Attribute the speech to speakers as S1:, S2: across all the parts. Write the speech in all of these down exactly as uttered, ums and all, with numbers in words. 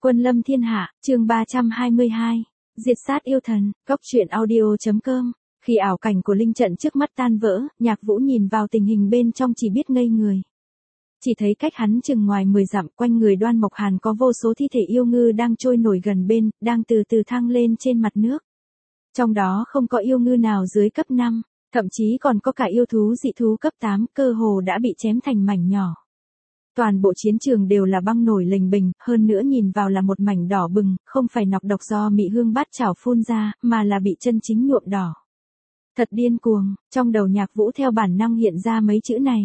S1: Quân lâm thiên hạ, chương ba trăm hai mươi hai. Diệt sát yêu thần, góc truyện audio.com. Khi ảo cảnh của linh trận trước mắt tan vỡ, Nhạc Vũ nhìn vào tình hình bên trong chỉ biết ngây người. Chỉ thấy cách hắn chừng ngoài mười dặm, quanh người Đoan Mộc Hàn có vô số thi thể yêu ngư đang trôi nổi gần bên, đang từ từ thăng lên trên mặt nước. Trong đó không có yêu ngư nào dưới cấp năm, thậm chí còn có cả yêu thú dị thú cấp tám, cơ hồ đã bị chém thành mảnh nhỏ. Toàn bộ chiến trường đều là băng nổi lềnh bềnh, hơn nữa nhìn vào là một mảnh đỏ bừng, không phải nọc độc do mị hương bát chảo phun ra, mà là bị chân chính nhuộm đỏ. Thật điên cuồng, trong đầu Nhạc Vũ theo bản năng hiện ra mấy chữ này.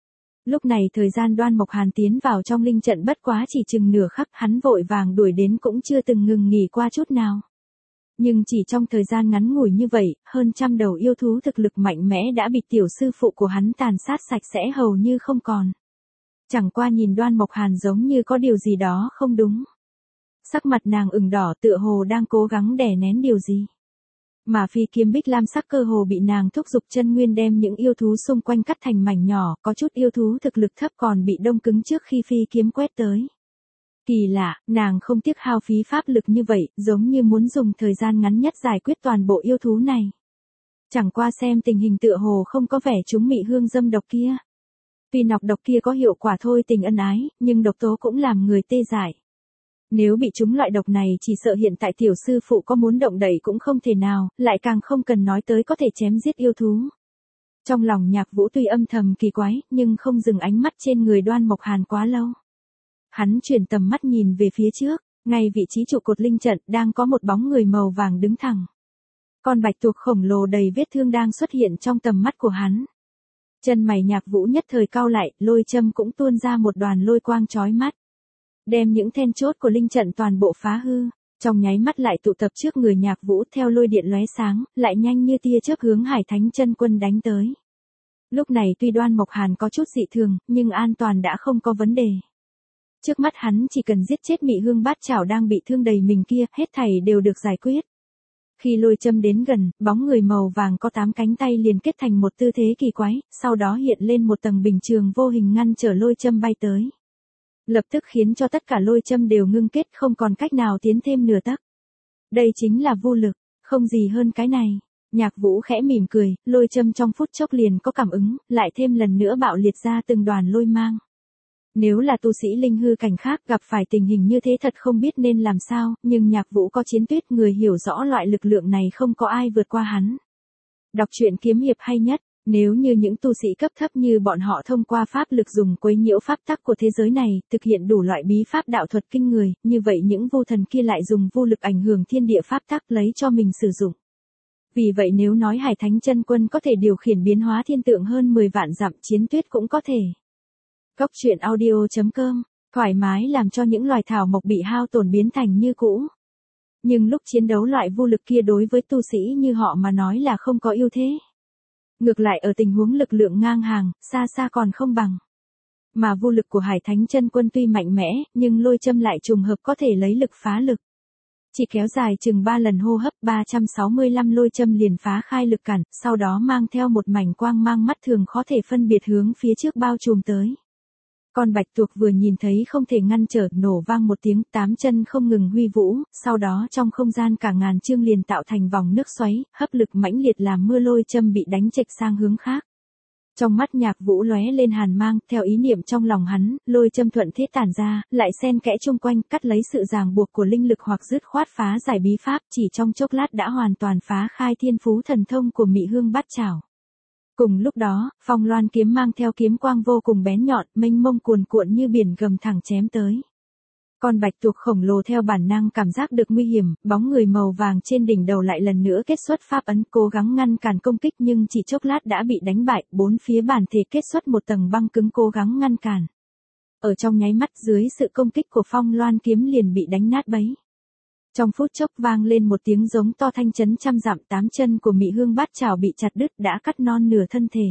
S1: Lúc này thời gian Đoan Mộc Hàn tiến vào trong linh trận bất quá chỉ chừng nửa khắc, hắn vội vàng đuổi đến cũng chưa từng ngừng nghỉ qua chút nào. Nhưng chỉ trong thời gian ngắn ngủi như vậy, hơn trăm đầu yêu thú thực lực mạnh mẽ đã bị tiểu sư phụ của hắn tàn sát sạch sẽ hầu như không còn. Chẳng qua nhìn Đoan Mộc Hàn giống như có điều gì đó không đúng. Sắc mặt nàng ửng đỏ tựa hồ đang cố gắng đè nén điều gì. Mà phi kiếm bích lam sắc cơ hồ bị nàng thúc giục chân nguyên đem những yêu thú xung quanh cắt thành mảnh nhỏ, có chút yêu thú thực lực thấp còn bị đông cứng trước khi phi kiếm quét tới. Kỳ lạ, nàng không tiếc hao phí pháp lực như vậy, giống như muốn dùng thời gian ngắn nhất giải quyết toàn bộ yêu thú này. Chẳng qua xem tình hình tựa hồ không có vẻ chúng mị hương dâm độc kia. Tuy nọc độc kia có hiệu quả thôi tình ân ái, nhưng độc tố cũng làm người tê dại. Nếu bị trúng loại độc này chỉ sợ hiện tại tiểu sư phụ có muốn động đậy cũng không thể nào, lại càng không cần nói tới có thể chém giết yêu thú. Trong lòng Nhạc Vũ tuy âm thầm kỳ quái, nhưng không dừng ánh mắt trên người Đoan Mộc Hàn quá lâu. Hắn chuyển tầm mắt nhìn về phía trước, ngay vị trí trụ cột linh trận đang có một bóng người màu vàng đứng thẳng. Con bạch tuộc khổng lồ đầy vết thương đang xuất hiện trong tầm mắt của hắn. Chân mày Nhạc Vũ nhất thời cau lại, lôi châm cũng tuôn ra một đoàn lôi quang chói mắt. Đem những then chốt của linh trận toàn bộ phá hư, trong nháy mắt lại tụ tập trước người Nhạc Vũ theo lôi điện lóe sáng, lại nhanh như tia chớp hướng Hải Thánh Chân Quân đánh tới. Lúc này tuy Đoan Mộc Hàn có chút dị thường, nhưng an toàn đã không có vấn đề. Trước mắt hắn chỉ cần giết chết mị hương bát chảo đang bị thương đầy mình kia, hết thảy đều được giải quyết. Khi lôi châm đến gần, bóng người màu vàng có tám cánh tay liền kết thành một tư thế kỳ quái, sau đó hiện lên một tầng bình chướng vô hình ngăn trở lôi châm bay tới. Lập tức khiến cho tất cả lôi châm đều ngưng kết không còn cách nào tiến thêm nửa tấc. Đây chính là vô lực, không gì hơn cái này. Nhạc Vũ khẽ mỉm cười, lôi châm trong phút chốc liền có cảm ứng, lại thêm lần nữa bạo liệt ra từng đoàn lôi mang. Nếu là tu sĩ linh hư cảnh khác gặp phải tình hình như thế thật không biết nên làm sao, nhưng Nhạc Vũ có chiến tuyết người hiểu rõ loại lực lượng này không có ai vượt qua hắn. Đọc truyện kiếm hiệp hay nhất, nếu như những tu sĩ cấp thấp như bọn họ thông qua pháp lực dùng quấy nhiễu pháp tắc của thế giới này, thực hiện đủ loại bí pháp đạo thuật kinh người, như vậy những vô thần kia lại dùng vô lực ảnh hưởng thiên địa pháp tắc lấy cho mình sử dụng. Vì vậy nếu nói Hải Thánh Chân Quân có thể điều khiển biến hóa thiên tượng hơn mười vạn dặm, chiến tuyết cũng có thể. Góc truyện audio.com, thoải mái làm cho những loài thảo mộc bị hao tổn biến thành như cũ. Nhưng lúc chiến đấu loại vô lực kia đối với tu sĩ như họ mà nói là không có ưu thế. Ngược lại ở tình huống lực lượng ngang hàng, xa xa còn không bằng. Mà vô lực của Hải Thánh Chân Quân tuy mạnh mẽ, nhưng lôi châm lại trùng hợp có thể lấy lực phá lực. Chỉ kéo dài chừng ba lần hô hấp, ba trăm sáu mươi lăm lôi châm liền phá khai lực cản, sau đó mang theo một mảnh quang mang mắt thường khó thể phân biệt hướng phía trước bao trùm tới. Con bạch tuộc vừa nhìn thấy không thể ngăn trở, nổ vang một tiếng, tám chân không ngừng huy vũ, sau đó trong không gian cả ngàn chương liền tạo thành vòng nước xoáy, hấp lực mãnh liệt làm mưa lôi châm bị đánh chệch sang hướng khác. Trong mắt Nhạc Vũ lóe lên hàn mang, theo ý niệm trong lòng hắn, lôi châm thuận thế tản ra, lại xen kẽ chung quanh, cắt lấy sự ràng buộc của linh lực hoặc dứt khoát phá giải bí pháp, chỉ trong chốc lát đã hoàn toàn phá khai thiên phú thần thông của mị hương bát chảo. Cùng lúc đó, Phong Loan kiếm mang theo kiếm quang vô cùng bén nhọn, mênh mông cuồn cuộn như biển gầm thẳng chém tới. Con bạch tuộc khổng lồ theo bản năng cảm giác được nguy hiểm, bóng người màu vàng trên đỉnh đầu lại lần nữa kết xuất pháp ấn, cố gắng ngăn cản công kích nhưng chỉ chốc lát đã bị đánh bại, bốn phía bản thể kết xuất một tầng băng cứng cố gắng ngăn cản. Ở trong nháy mắt dưới sự công kích của Phong Loan kiếm liền bị đánh nát bấy. Trong phút chốc vang lên một tiếng giống to thanh chấn trăm dặm, tám chân của mị hương bát chảo bị chặt đứt đã cắt non nửa thân thể.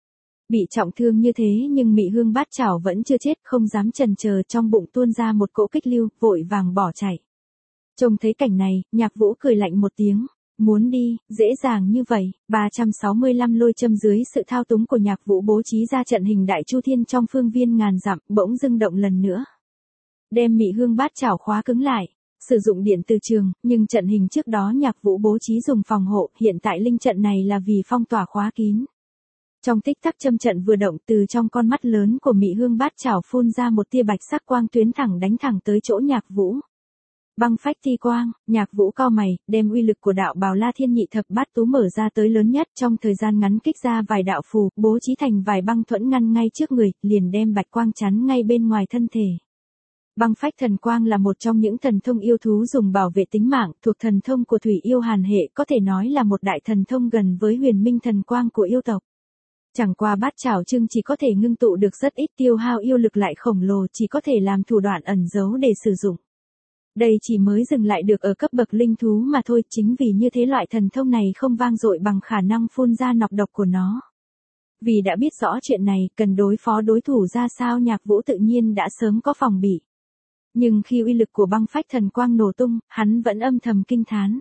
S1: Bị trọng thương như thế nhưng mị hương bát chảo vẫn chưa chết, không dám chần chờ, trong bụng tuôn ra một cỗ kích lưu, vội vàng bỏ chạy. Trông thấy cảnh này, Nhạc Vũ cười lạnh một tiếng, muốn đi, dễ dàng như vậy. ba trăm sáu mươi lăm lôi châm dưới sự thao túng của Nhạc Vũ bố trí ra trận hình đại chu thiên trong phương viên ngàn dặm, bỗng dưng động lần nữa. đem Mị Hương Bát Chảo khóa cứng lại. Sử dụng điện từ trường, nhưng trận hình trước đó Nhạc Vũ bố trí dùng phòng hộ, hiện tại linh trận này là vì phong tỏa khóa kín. Trong tích tắc châm trận vừa động, từ trong con mắt lớn của Mị Hương Bát Chảo phun ra một tia bạch sắc quang tuyến thẳng đánh thẳng tới chỗ Nhạc Vũ. Băng phách thi quang, Nhạc Vũ cau mày, đem uy lực của đạo Bào La Thiên Nhị Thập Bát Tú mở ra tới lớn nhất, trong thời gian ngắn kích ra vài đạo phù, bố trí thành vài băng thuẫn ngăn ngay trước người, liền đem bạch quang chắn ngay bên ngoài thân thể. Băng phách thần quang là một trong những thần thông yêu thú dùng bảo vệ tính mạng, thuộc thần thông của thủy yêu Hàn hệ, có thể nói là một đại thần thông gần với huyền minh thần quang của yêu tộc. Chẳng qua Bát Chảo Trưng chỉ có thể ngưng tụ được rất ít, tiêu hao yêu lực lại khổng lồ, chỉ có thể làm thủ đoạn ẩn giấu để sử dụng. Đây chỉ mới dừng lại được ở cấp bậc linh thú mà thôi, chính vì như thế loại thần thông này không vang dội bằng khả năng phun ra nọc độc của nó. Vì đã biết rõ chuyện này, cần đối phó đối thủ ra sao, Nhạc Vũ tự nhiên đã sớm có phòng bị. Nhưng khi uy lực của băng phách thần quang nổ tung, hắn vẫn âm thầm kinh thán.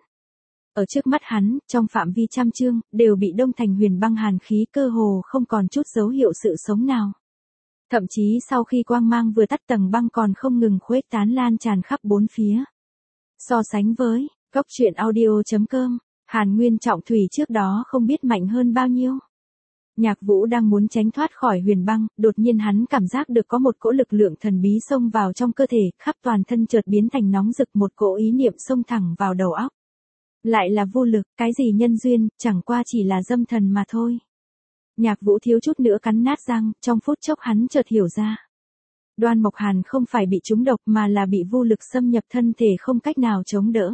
S1: Ở trước mắt hắn, trong phạm vi trăm chương, đều bị đông thành huyền băng hàn khí, cơ hồ không còn chút dấu hiệu sự sống nào. Thậm chí sau khi quang mang vừa tắt, tầng băng còn không ngừng khuếch tán lan tràn khắp bốn phía. So sánh với, góc truyện audio chấm com, Hàn Nguyên trọng thủy trước đó không biết mạnh hơn bao nhiêu. Nhạc Vũ đang muốn tránh thoát khỏi huyền băng, đột nhiên hắn cảm giác được có một cỗ lực lượng thần bí xông vào trong cơ thể, khắp toàn thân chợt biến thành nóng rực, một cỗ ý niệm xông thẳng vào đầu óc. Lại là vô lực, cái gì nhân duyên, chẳng qua chỉ là dâm thần mà thôi. Nhạc Vũ thiếu chút nữa cắn nát răng, trong phút chốc hắn chợt hiểu ra. Đoan Mộc Hàn không phải bị trúng độc mà là bị vô lực xâm nhập thân thể, không cách nào chống đỡ.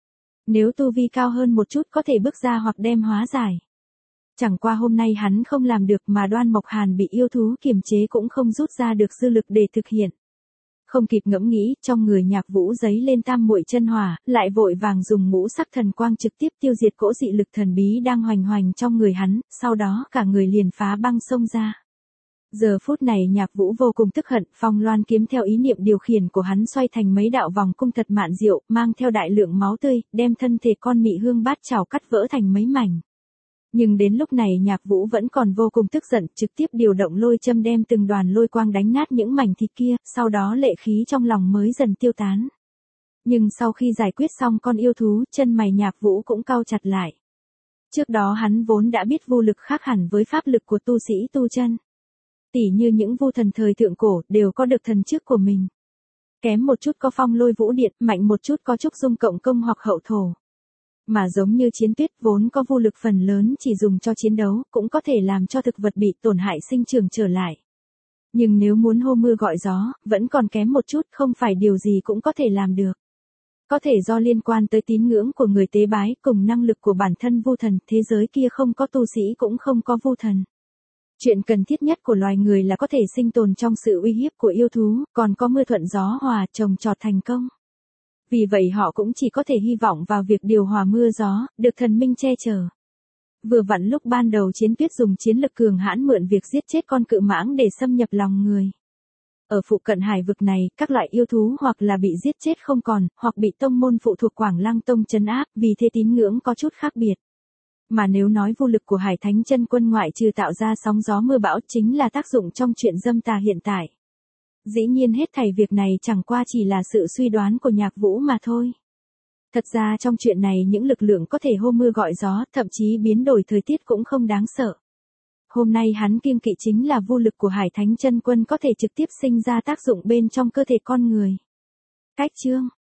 S1: Nếu tu vi cao hơn một chút có thể bước ra hoặc đem hóa giải. Chẳng qua hôm nay hắn không làm được, mà Đoan Mộc Hàn bị yêu thú kiềm chế cũng không rút ra được dư lực để thực hiện. Không kịp ngẫm nghĩ, trong người Nhạc Vũ giấy lên tam muội chân hỏa, lại vội vàng dùng ngũ sắc thần quang trực tiếp tiêu diệt cỗ dị lực thần bí đang hoành hoành trong người hắn, sau đó cả người liền phá băng xông ra. Giờ phút này Nhạc Vũ vô cùng tức hận, phong loan kiếm theo ý niệm điều khiển của hắn xoay thành mấy đạo vòng cung thật mạn diệu, mang theo đại lượng máu tươi, đem thân thể con Mị Hương Bát Chảo cắt vỡ thành mấy mảnh. Nhưng đến lúc này Nhạc Vũ vẫn còn vô cùng tức giận, trực tiếp điều động lôi châm đem từng đoàn lôi quang đánh nát những mảnh thịt kia, sau đó lệ khí trong lòng mới dần tiêu tán. Nhưng sau khi giải quyết xong con yêu thú, chân mày Nhạc Vũ cũng cau chặt lại. Trước đó hắn vốn đã biết vô lực khác hẳn với pháp lực của tu sĩ tu chân. Tỉ như những vu thần thời thượng cổ đều có được thần trước của mình. Kém một chút có phong lôi vũ điện, mạnh một chút có trúc dung cộng công hoặc hậu thổ. Mà giống như chiến tuyết vốn có vô lực phần lớn chỉ dùng cho chiến đấu, cũng có thể làm cho thực vật bị tổn hại sinh trưởng trở lại. Nhưng nếu muốn hô mưa gọi gió, vẫn còn kém một chút, không phải điều gì cũng có thể làm được. Có thể do liên quan tới tín ngưỡng của người tế bái cùng năng lực của bản thân vu thần, thế giới kia không có tu sĩ cũng không có vu thần. Chuyện cần thiết nhất của loài người là có thể sinh tồn trong sự uy hiếp của yêu thú, còn có mưa thuận gió hòa, trồng trọt thành công. Vì vậy họ cũng chỉ có thể hy vọng vào việc điều hòa mưa gió, được thần minh che chở. Vừa vặn lúc ban đầu chiến tuyết dùng chiến lực cường hãn mượn việc giết chết con cự mãng để xâm nhập lòng người. Ở phụ cận hải vực này, các loại yêu thú hoặc là bị giết chết không còn, hoặc bị tông môn phụ thuộc Quảng Lăng Tông trấn áp, vì thế tín ngưỡng có chút khác biệt. Mà nếu nói vô lực của Hải Thánh Chân Quân ngoại trừ tạo ra sóng gió mưa bão chính là tác dụng trong chuyện dâm tà hiện tại. Dĩ nhiên hết thảy việc này chẳng qua chỉ là sự suy đoán của Nhạc Vũ mà thôi. Thật ra trong chuyện này những lực lượng có thể hô mưa gọi gió, thậm chí biến đổi thời tiết cũng không đáng sợ. Hôm nay hắn kiêng kỵ chính là vô lực của Hải Thánh Chân Quân có thể trực tiếp sinh ra tác dụng bên trong cơ thể con người. Cách chương